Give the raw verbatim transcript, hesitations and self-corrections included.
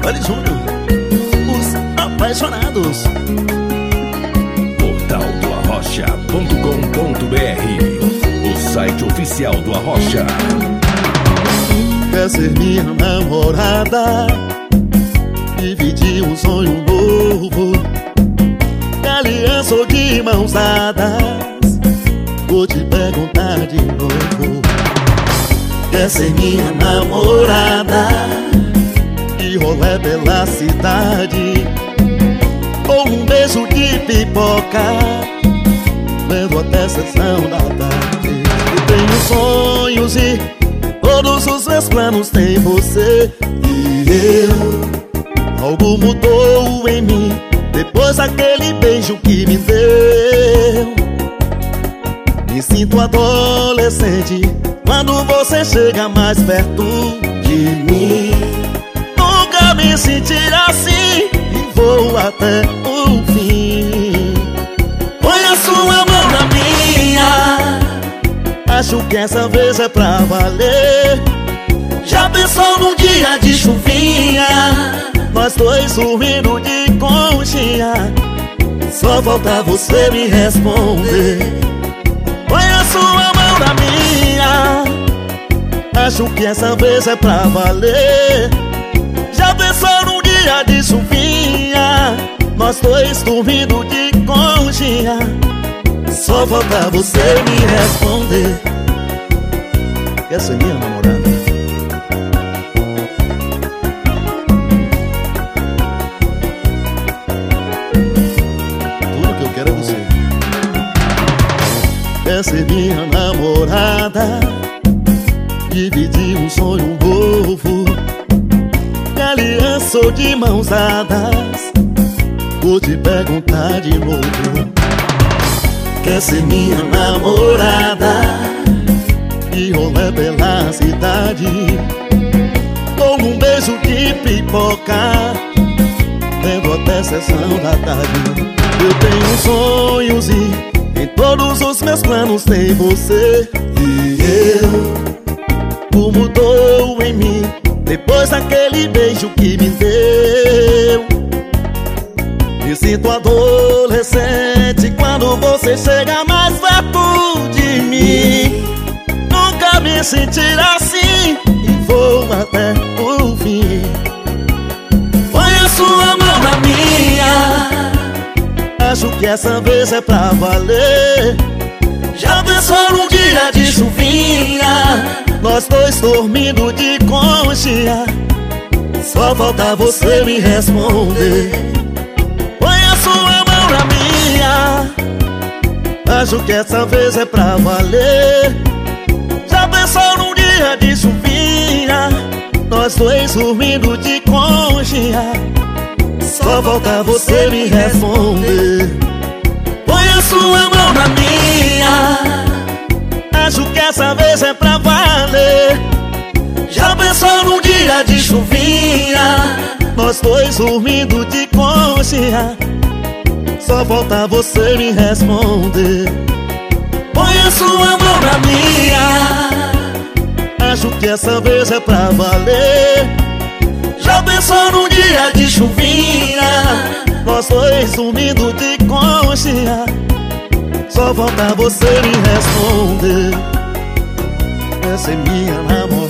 Olha, Júnior, os apaixonados. Portal do arrocha ponto com ponto br, o site oficial do Arrocha. Quer ser minha namorada, dividir um sonho novo, de aliança ou de mãos dadas, vou te perguntar de novo. Quer ser minha namorada, e rolê pela cidade, ou um beijo de pipoca, lendo até sessão da tarde. Eu tenho sonhos e todos os meus planos tem você. E eu, algo mudou em mim depois daquele beijo que me deu. Me sinto adolescente quando você chega mais perto de mim. Nunca me senti assim e vou até o fim. Põe a sua mão na minha, acho que essa vez é pra valer. Já pensou num dia de chuvinha, nós dois dormindo de conchinha, só falta você me responder. Põe a sua mão na minha, acho que essa vez é pra valer. Já pensou num dia de chuvinha, nós dois dormindo de conchinha, só falta você me responder. Quer ser minha namorada? Tudo que eu quero é você. Quer ser minha namorada, dividir um sonho novo, de aliança ou de mãos dadas, vou te perguntar de novo. Quer ser minha namorada, e rolê pela cidade, com um beijo de pipoca, tendo até sessão da tarde. Eu tenho sonhos e em todos os meus planos tem você. E eu, o mudou em mim depois daquele beijo que me deu. Me sinto adolescente quando você chega mais perto de mim. Nunca me senti assim e vou até o fim. Põe a sua mão na minha, acho que essa vez é pra valer. Já pensou num dia de chuvinha, nós dois dormindo de conchinha, só falta você me responder. Põe a sua mão na minha, acho que essa vez é pra valer. Já pensou num dia de chuvinha, nós dois dormindo de conchinha, só falta você me responder. Põe a sua mão na minha, acho que essa vez é pra valer. Já pensou num dia de chuvinha, nós dois dormindo de conchinha, só falta você me responder. Põe a sua mão na minha, acho que essa vez é pra valer. Já pensou num dia de chuvinha, nós dois dormindo de conchinha, só falta você me responder. Essa é minha namorada.